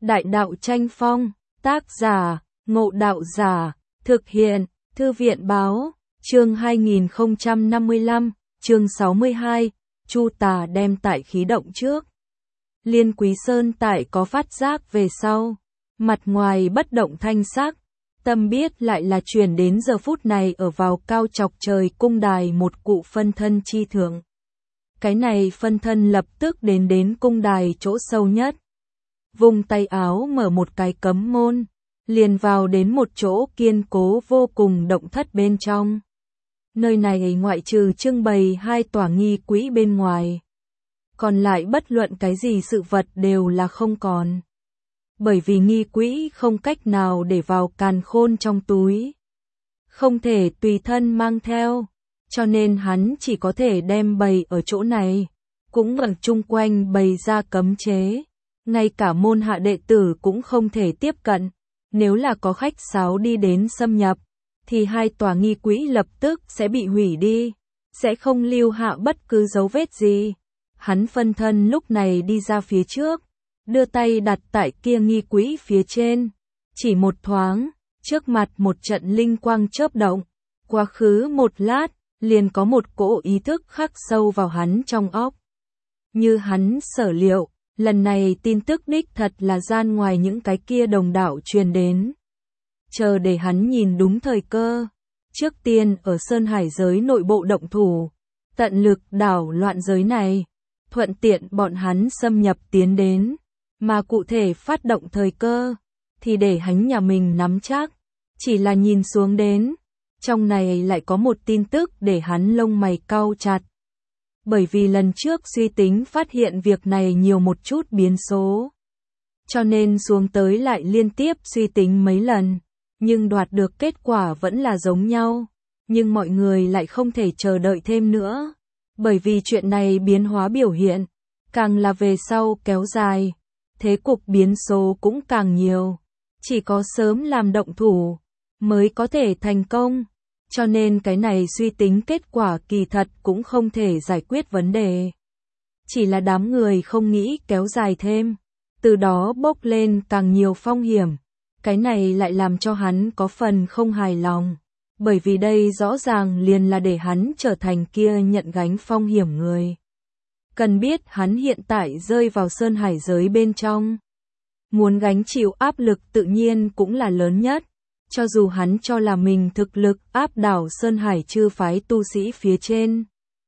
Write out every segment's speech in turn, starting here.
Đại đạo tranh phong, tác giả, Ngộ Đạo Giả, thực hiện, Thư viện báo, chương 2055, chương 62, Chu Tà đem tải khí động trước. Liên Quý Sơn tại có phát giác về sau, mặt ngoài bất động thanh sắc, tâm biết lại là chuyển đến giờ phút này ở vào cao chọc trời cung đài một cụ phân thân chi thượng. Cái này phân thân lập tức đến cung đài chỗ sâu nhất. Vùng tay áo mở một cái cấm môn, liền vào đến một chỗ kiên cố vô cùng động thất bên trong. Nơi này ngoại trừ trưng bày 2 tòa nghi quỹ bên ngoài, còn lại bất luận cái gì sự vật đều là không còn. Bởi vì nghi quỹ không cách nào để vào càn khôn trong túi, không thể tùy thân mang theo, cho nên hắn chỉ có thể đem bày ở chỗ này, cũng ở chung quanh bày ra cấm chế. Ngay cả môn hạ đệ tử cũng không thể tiếp cận, nếu là có khách sáo đi đến xâm nhập, thì 2 tòa nghi quỹ lập tức sẽ bị hủy đi, sẽ không lưu hạ bất cứ dấu vết gì. Hắn phân thân lúc này đi ra phía trước, đưa tay đặt tại kia nghi quỹ phía trên, chỉ một thoáng, trước mặt một trận linh quang chớp động, quá khứ một lát, liền có một cỗ ý thức khắc sâu vào hắn trong óc. Như hắn sở liệu, lần này tin tức đích thật là gian ngoài những cái kia đồng đạo truyền đến. Chờ để hắn nhìn đúng thời cơ, trước tiên ở Sơn Hải giới nội bộ động thủ, tận lực đảo loạn giới này, thuận tiện bọn hắn xâm nhập tiến đến, mà cụ thể phát động thời cơ, thì để hắn nhà mình nắm chắc, chỉ là nhìn xuống đến, trong này lại có một tin tức để hắn lông mày cau chặt. Bởi vì lần trước suy tính phát hiện việc này nhiều một chút biến số, cho nên xuống tới lại liên tiếp suy tính mấy lần, nhưng đoạt được kết quả vẫn là giống nhau, nhưng mọi người lại không thể chờ đợi thêm nữa, bởi vì chuyện này biến hóa biểu hiện, càng là về sau kéo dài, thế cục biến số cũng càng nhiều, chỉ có sớm làm động thủ, mới có thể thành công. Cho nên cái này suy tính kết quả kỳ thật cũng không thể giải quyết vấn đề. Chỉ là đám người không nghĩ kéo dài thêm, từ đó bốc lên càng nhiều phong hiểm. Cái này lại làm cho hắn có phần không hài lòng, bởi vì đây rõ ràng liền là để hắn trở thành kia nhận gánh phong hiểm người. Cần biết hắn hiện tại rơi vào Sơn Hải giới bên trong, muốn gánh chịu áp lực tự nhiên cũng là lớn nhất. Cho dù hắn cho là mình thực lực áp đảo Sơn Hải chư phái tu sĩ phía trên,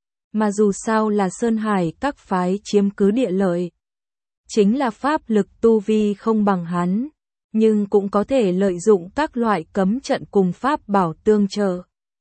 mà dù sao là Sơn Hải các phái chiếm cứ địa lợi, chính là pháp lực tu vi không bằng hắn, nhưng cũng có thể lợi dụng các loại cấm trận cùng pháp bảo tương trợ.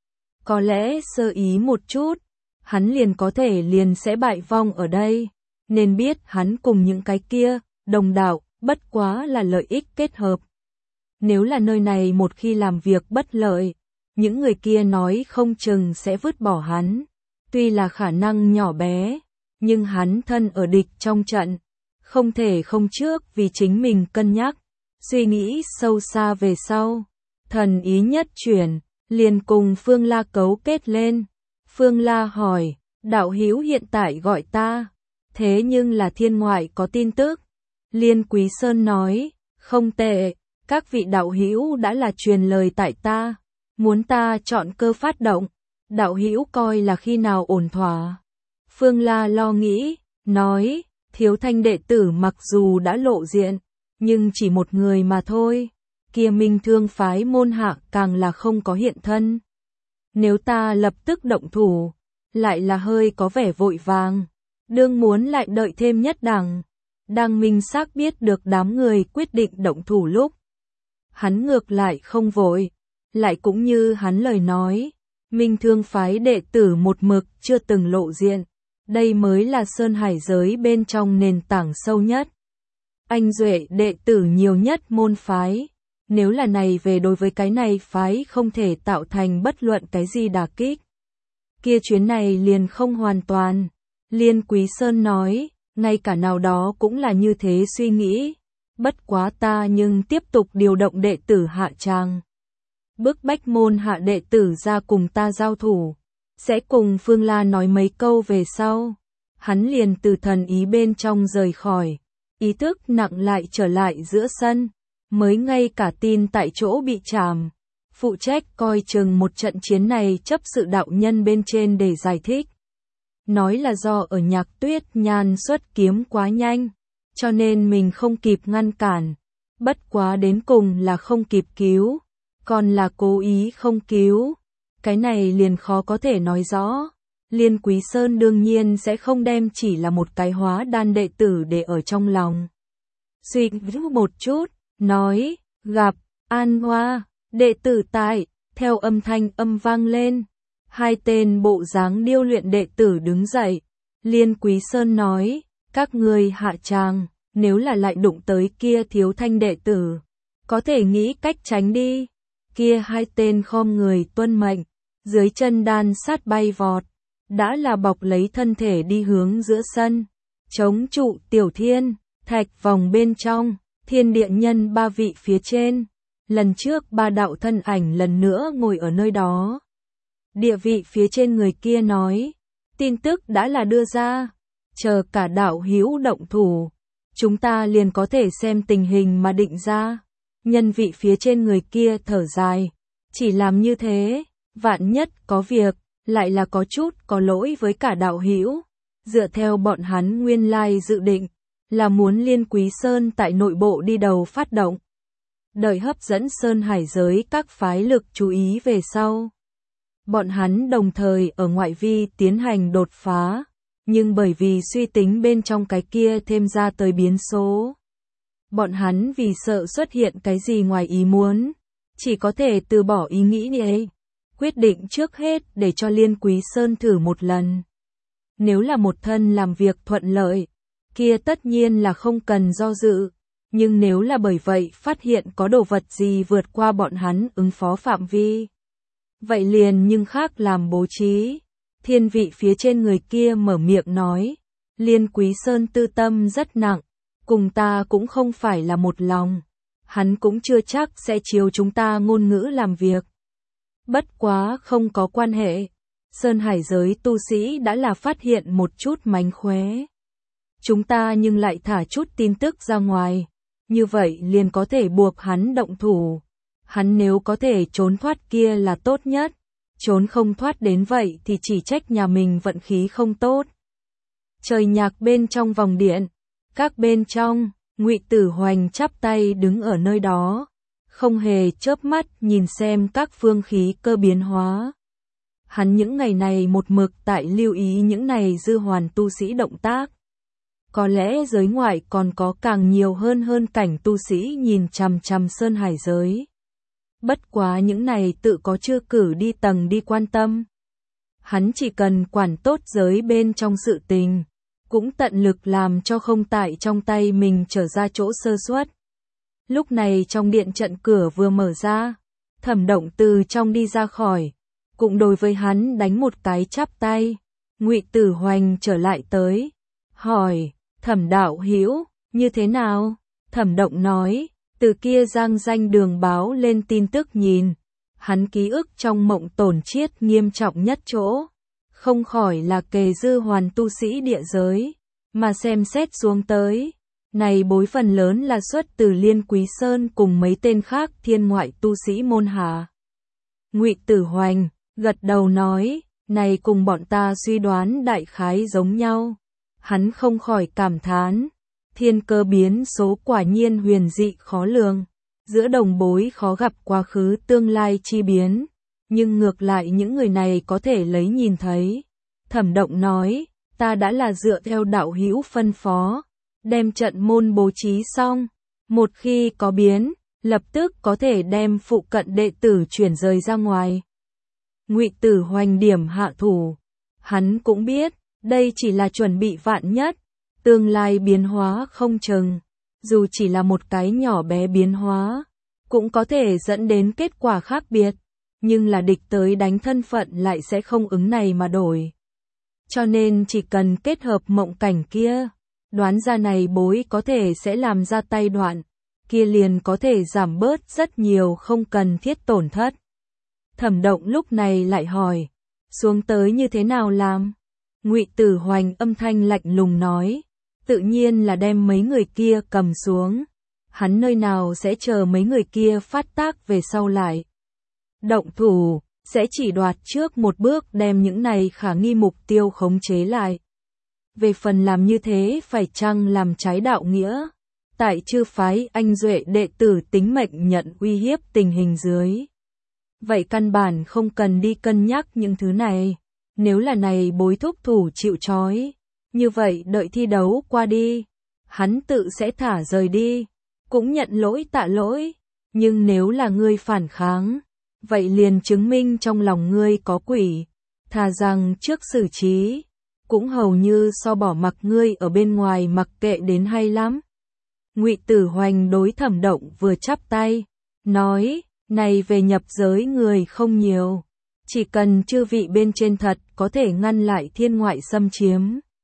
Có lẽ sơ ý một chút, hắn liền có thể sẽ bại vong ở đây, nên biết hắn cùng những cái kia, đồng đạo, bất quá là lợi ích kết hợp. Nếu là nơi này một khi làm việc bất lợi, những người kia nói không chừng sẽ vứt bỏ hắn. Tuy là khả năng nhỏ bé, nhưng hắn thân ở địch trong trận, không thể không trước vì chính mình cân nhắc, suy nghĩ sâu xa về sau. Thần ý nhất chuyển, liền cùng Phương La cấu kết lên. Phương La hỏi, đạo hữu hiện tại gọi ta, thế nhưng là thiên ngoại có tin tức. Liên Quý Sơn nói, không tệ. Các vị đạo hữu đã là truyền lời tại ta, muốn ta chọn cơ phát động, đạo hữu coi là khi nào ổn thỏa. Phương La lo nghĩ, nói, Thiếu Thanh đệ tử mặc dù đã lộ diện, nhưng chỉ một người mà thôi, kia Minh Thương phái môn hạ càng là không có hiện thân. Nếu ta lập tức động thủ, lại là hơi có vẻ vội vàng, đương muốn lại đợi thêm nhất đẳng. Đang minh xác biết được đám người quyết định động thủ lúc, hắn ngược lại không vội, lại cũng như hắn lời nói, Minh Thương phái đệ tử một mực chưa từng lộ diện, đây mới là Sơn Hải giới bên trong nền tảng sâu nhất. Anh duệ đệ tử nhiều nhất môn phái, nếu là này về đối với cái này phái không thể tạo thành bất luận cái gì đả kích. Kia chuyến này liền không hoàn toàn, Liên Quý Sơn nói, ngay cả nào đó cũng là như thế suy nghĩ. Bất quá ta nhưng tiếp tục điều động đệ tử hạ tràng, bức bách môn hạ đệ tử ra cùng ta giao thủ, sẽ cùng Phương La nói mấy câu về sau, hắn liền từ thần ý bên trong rời khỏi, ý thức nặng lại trở lại giữa sân, mới ngay cả tin tại chỗ bị trảm. Phụ trách coi chừng một trận chiến này chấp sự đạo nhân bên trên để giải thích. Nói là do ở Nhạc Tuyết Nhan xuất kiếm quá nhanh, cho nên mình không kịp ngăn cản. Bất quá đến cùng là không kịp cứu, còn là cố ý không cứu. Cái này liền khó có thể nói rõ. Liên Quý Sơn đương nhiên sẽ không đem chỉ là một cái hóa đan đệ tử để ở trong lòng. Suy nghĩ một chút, nói, gặp, An Hoa, đệ tử tại, theo âm thanh âm vang lên. Hai tên bộ dáng điêu luyện đệ tử đứng dậy. Liên Quý Sơn nói, các ngươi hạ tràng, nếu là lại đụng tới kia Thiếu Thanh đệ tử, có thể nghĩ cách tránh đi. Kia hai tên khom người tuân mệnh, dưới chân đan sát bay vọt, đã là bọc lấy thân thể đi hướng giữa sân, chống trụ Tiểu Thiên, Thạch vòng bên trong, Thiên Địa Nhân ba vị phía trên. Lần trước ba đạo thân ảnh lần nữa ngồi ở nơi đó. Địa vị phía trên người kia nói, tin tức đã là đưa ra, chờ cả đạo hữu động thủ, chúng ta liền có thể xem tình hình mà định ra. Nhân vị phía trên người kia thở dài, chỉ làm như thế, vạn nhất có việc, lại là có chút có lỗi với cả đạo hữu. Dựa theo bọn hắn nguyên lai dự định, là muốn Liên Quý Sơn tại nội bộ đi đầu phát động. Đợi hấp dẫn Sơn Hải giới các phái lực chú ý về sau. Bọn hắn đồng thời ở ngoại vi tiến hành đột phá, nhưng bởi vì suy tính bên trong cái kia thêm ra tới biến số. Bọn hắn vì sợ xuất hiện cái gì ngoài ý muốn, chỉ có thể từ bỏ ý nghĩ này, quyết định trước hết để cho Liên Quý Sơn thử một lần. Nếu là một thân làm việc thuận lợi, kia tất nhiên là không cần do dự, nhưng nếu là bởi vậy phát hiện có đồ vật gì vượt qua bọn hắn ứng phó phạm vi, vậy liền nhưng khác làm bố trí. Thiên vị phía trên người kia mở miệng nói, Liên Quý Sơn tư tâm rất nặng, cùng ta cũng không phải là một lòng, hắn cũng chưa chắc sẽ chiếu chúng ta ngôn ngữ làm việc. Bất quá không có quan hệ, Sơn Hải giới tu sĩ đã là phát hiện một chút mánh khóe. Chúng ta nhưng lại thả chút tin tức ra ngoài, như vậy liền có thể buộc hắn động thủ. Hắn nếu có thể trốn thoát kia là tốt nhất, trốn không thoát đến vậy thì chỉ trách nhà mình vận khí không tốt. Trời Nhạc bên trong vòng điện, các bên trong, Ngụy Tử Hoành chắp tay đứng ở nơi đó, không hề chớp mắt nhìn xem các phương khí cơ biến hóa. Hắn những ngày này một mực tại lưu ý những này dư hoàn tu sĩ động tác. Có lẽ giới ngoại còn có càng nhiều hơn cảnh tu sĩ nhìn chằm chằm Sơn Hải giới. Bất quá những này tự có chưa cử đi tầng đi quan tâm. Hắn chỉ cần quản tốt giới bên trong sự tình, cũng tận lực làm cho không tại trong tay mình trở ra chỗ sơ suất. Lúc này trong điện trận cửa vừa mở ra, Thẩm Động từ trong đi ra khỏi, cũng đối với hắn đánh một cái chắp tay. Ngụy Tử Hoành trở lại tới, hỏi, Thẩm đạo hữu, như thế nào? Thẩm Động nói, từ kia giang danh đường báo lên tin tức nhìn, hắn ký ức trong mộng tổn chiết nghiêm trọng nhất chỗ, không khỏi là kề dư hoàn tu sĩ địa giới, mà xem xét xuống tới, này bối phần lớn là xuất từ Liên Quý Sơn cùng mấy tên khác thiên ngoại tu sĩ môn hạ. Ngụy Tử Hoành gật đầu nói, này cùng bọn ta suy đoán đại khái giống nhau. Hắn không khỏi cảm thán, thiên cơ biến số quả nhiên huyền dị khó lường, giữa đồng bối khó gặp quá khứ tương lai chi biến, nhưng ngược lại những người này có thể lấy nhìn thấy. Thẩm Động nói, ta đã là dựa theo đạo hữu phân phó, đem trận môn bố trí xong, một khi có biến, lập tức có thể đem phụ cận đệ tử chuyển rời ra ngoài. Ngụy Tử Hoành điểm hạ thủ, hắn cũng biết, đây chỉ là chuẩn bị vạn nhất, tương lai biến hóa không chừng, dù chỉ là một cái nhỏ bé biến hóa, cũng có thể dẫn đến kết quả khác biệt, nhưng là địch tới đánh thân phận lại sẽ không ứng này mà đổi. Cho nên chỉ cần kết hợp mộng cảnh kia, đoán ra này bối có thể sẽ làm ra tay đoạn, kia liền có thể giảm bớt rất nhiều không cần thiết tổn thất. Thẩm Động lúc này lại hỏi, xuống tới như thế nào làm? Ngụy Tử Hoành âm thanh lạnh lùng nói, tự nhiên là đem mấy người kia cầm xuống. Hắn nơi nào sẽ chờ mấy người kia phát tác về sau lại động thủ, sẽ chỉ đoạt trước một bước đem những này khả nghi mục tiêu khống chế lại. Về phần làm như thế phải chăng làm trái đạo nghĩa, tại chư phái anh duệ đệ tử tính mệnh nhận uy hiếp tình hình dưới. Vậy căn bản không cần đi cân nhắc những thứ này, nếu là này bối thúc thủ chịu trói, như vậy đợi thi đấu qua đi, hắn tự sẽ thả rời đi, cũng nhận lỗi tạ lỗi, nhưng nếu là ngươi phản kháng, vậy liền chứng minh trong lòng ngươi có quỷ, thà rằng trước xử trí, cũng hầu như so bỏ mặc ngươi ở bên ngoài mặc kệ đến hay lắm. Ngụy Tử Hoành đối Thẩm Động vừa chắp tay, nói, này về nhập giới người không nhiều, chỉ cần chư vị bên trên thật có thể ngăn lại thiên ngoại xâm chiếm.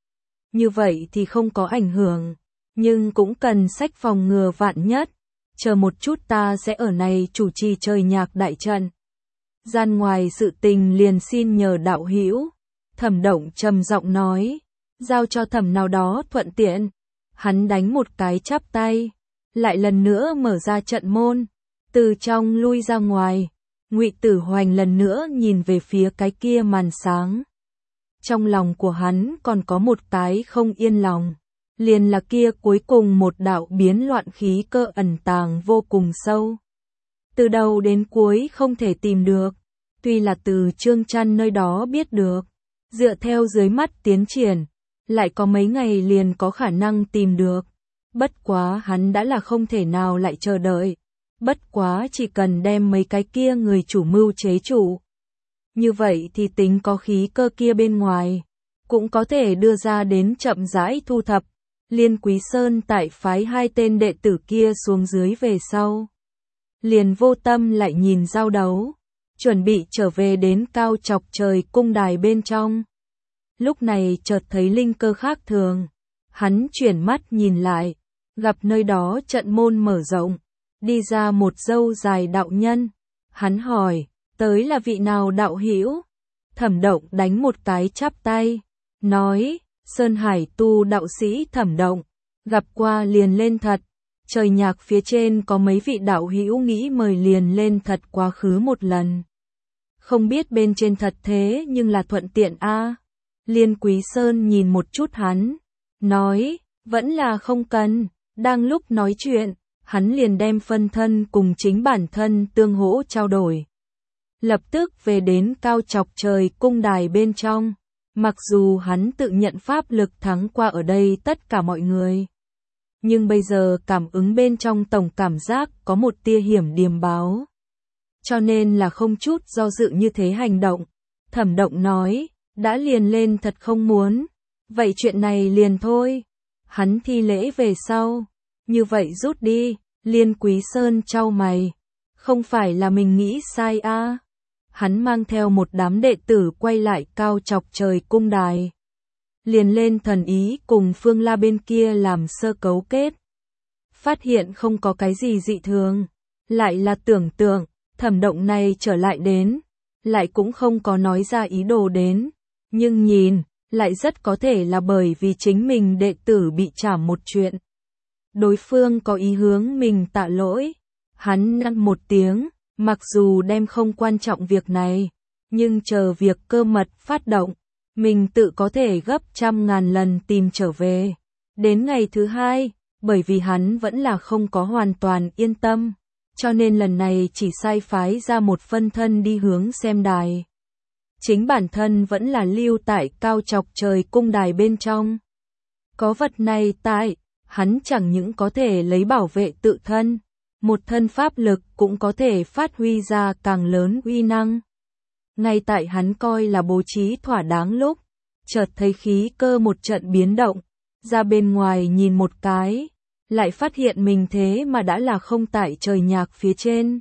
Như vậy thì không có ảnh hưởng, nhưng cũng cần sách phòng ngừa vạn nhất, chờ một chút ta sẽ ở này chủ trì trời nhạc đại trận. Gian ngoài sự tình liền xin nhờ đạo hữu. Thẩm Động trầm giọng nói, giao cho thẩm nào đó thuận tiện. Hắn đánh một cái chắp tay, lại lần nữa mở ra trận môn, từ trong lui ra ngoài. Ngụy Tử Hoành lần nữa nhìn về phía cái kia màn sáng. Trong lòng của hắn còn có một cái không yên lòng, liền là kia cuối cùng một đạo biến loạn khí cơ ẩn tàng vô cùng sâu. Từ đầu đến cuối không thể tìm được, tuy là từ Trương Trăn nơi đó biết được, dựa theo dưới mắt tiến triển, lại có mấy ngày liền có khả năng tìm được. Bất quá hắn đã là không thể nào lại chờ đợi. Bất quá chỉ cần đem mấy cái kia người chủ mưu chế trụ. Như vậy thì tính có khí cơ kia bên ngoài, cũng có thể đưa ra đến chậm rãi thu thập. Liên Quý Sơn tại phái hai tên đệ tử kia xuống dưới về sau. Liền vô tâm lại nhìn giao đấu, chuẩn bị trở về đến Cao Chọc Trời cung đài bên trong. Lúc này chợt thấy linh cơ khác thường, hắn chuyển mắt nhìn lại, gặp nơi đó trận môn mở rộng, đi ra một râu dài đạo nhân. Hắn hỏi, tới là vị nào đạo hữu? Thẩm Động đánh một cái chắp tay, nói, Sơn Hải tu đạo sĩ Thẩm Động, gặp qua liền lên thật. Trời nhạc phía trên có mấy vị đạo hữu nghĩ mời liền lên thật quá khứ một lần. Không biết bên trên thật thế nhưng là thuận tiện a. Liên Quý Sơn nhìn một chút hắn, nói, vẫn là không cần. Đang lúc nói chuyện, hắn liền đem phân thân cùng chính bản thân tương hỗ trao đổi. Lập tức về đến Cao Chọc Trời cung đài bên trong, mặc dù hắn tự nhận pháp lực thắng qua ở đây tất cả mọi người. Nhưng bây giờ cảm ứng bên trong tổng cảm giác có một tia hiểm điềm báo. Cho nên là không chút do dự như thế hành động. Thẩm Động nói, đã liền lên thật không muốn. Vậy chuyện này liền thôi. Hắn thi lễ về sau. Như vậy rút đi. Liên Quý Sơn chau mày. Không phải là mình nghĩ sai a. Hắn mang theo một đám đệ tử quay lại Cao Chọc Trời cung đài. Liền lên thần ý cùng Phương La bên kia làm sơ cấu kết. Phát hiện không có cái gì dị thường. Lại là tưởng tượng, Thẩm Động này trở lại đến. Lại cũng không có nói ra ý đồ đến. Nhưng nhìn, lại rất có thể là bởi vì chính mình đệ tử bị trảm một chuyện. Đối phương có ý hướng mình tạ lỗi. Hắn ngăn một tiếng, mặc dù đem không quan trọng việc này, nhưng chờ việc cơ mật phát động, mình tự có thể gấp trăm ngàn lần tìm trở về. Đến ngày thứ hai, bởi vì hắn vẫn là không có hoàn toàn yên tâm, cho nên lần này chỉ sai phái ra một phân thân đi hướng xem đài. Chính bản thân vẫn là lưu tại Cao Chọc Trời cung đài bên trong. Có vật này tại, hắn chẳng những có thể lấy bảo vệ tự thân, một thân pháp lực cũng có thể phát huy ra càng lớn uy năng. Ngay tại hắn coi là bố trí thỏa đáng lúc, chợt thấy khí cơ một trận biến động, ra bên ngoài nhìn một cái, lại phát hiện mình thế mà đã là không tại trời nhạc phía trên,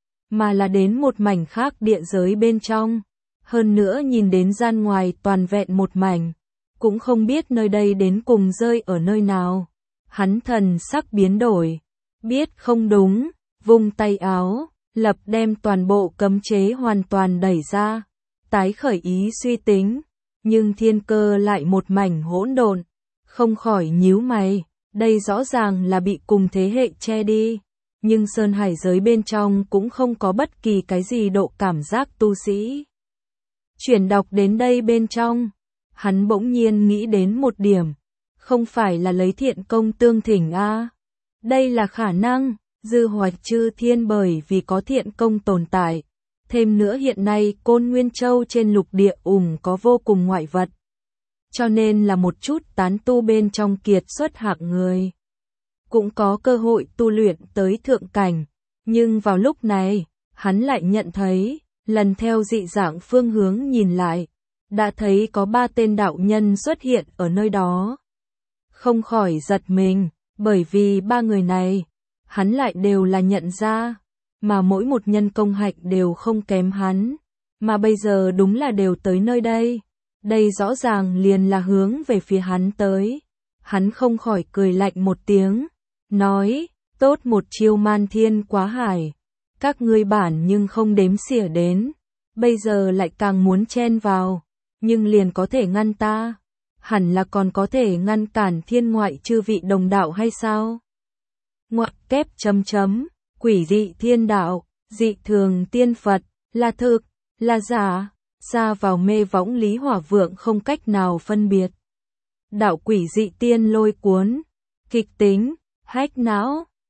mà là đến một mảnh khác địa giới bên trong. Hơn nữa nhìn đến gian ngoài toàn vẹn một mảnh, cũng không biết nơi đây đến cùng rơi ở nơi nào. Hắn thần sắc biến đổi, biết không đúng, vung tay áo, lập đem toàn bộ cấm chế hoàn toàn đẩy ra, tái khởi ý suy tính, nhưng thiên cơ lại một mảnh hỗn độn, Không khỏi nhíu mày, đây rõ ràng là bị cùng thế hệ che đi. Nhưng sơn hải giới bên trong cũng không có bất kỳ cái gì độ cảm giác tu sĩ. Chuyển đọc đến đây bên trong, hắn bỗng nhiên nghĩ đến một điểm, không phải là lấy thiện công tương thỉnh a. Đây là khả năng, dư hoạch chư thiên bởi vì có thiện công tồn tại. Thêm nữa hiện nay Côn Nguyên Châu trên lục địa có vô cùng ngoại vật. Cho nên là một chút tán tu bên trong kiệt xuất hạng người. Cũng có cơ hội tu luyện tới thượng cảnh. Nhưng vào lúc này, hắn lại nhận thấy, lần theo dị dạng phương hướng nhìn lại, đã thấy có 3 tên đạo nhân xuất hiện ở nơi đó. Không khỏi giật mình, bởi vì 3 người này, hắn lại đều là nhận ra, mà mỗi một nhân công hạnh đều không kém hắn, mà bây giờ đúng là đều tới nơi đây. Đây rõ ràng liền là hướng về phía hắn tới. Hắn không khỏi cười lạnh một tiếng, nói, tốt một chiêu man thiên quá hải. Các ngươi bản nhưng không đếm xỉa đến, bây giờ lại càng muốn chen vào, nhưng liền có thể ngăn ta. Hẳn là còn có thể ngăn cản thiên ngoại chư vị đồng đạo hay sao? Ngoặc kép chấm chấm, quỷ dị thiên đạo, dị thường tiên Phật, là thực, là giả, xa vào mê võng Lý Hỏa Vượng không cách nào phân biệt. Đạo quỷ dị tiên lôi cuốn, kịch tính, hách não,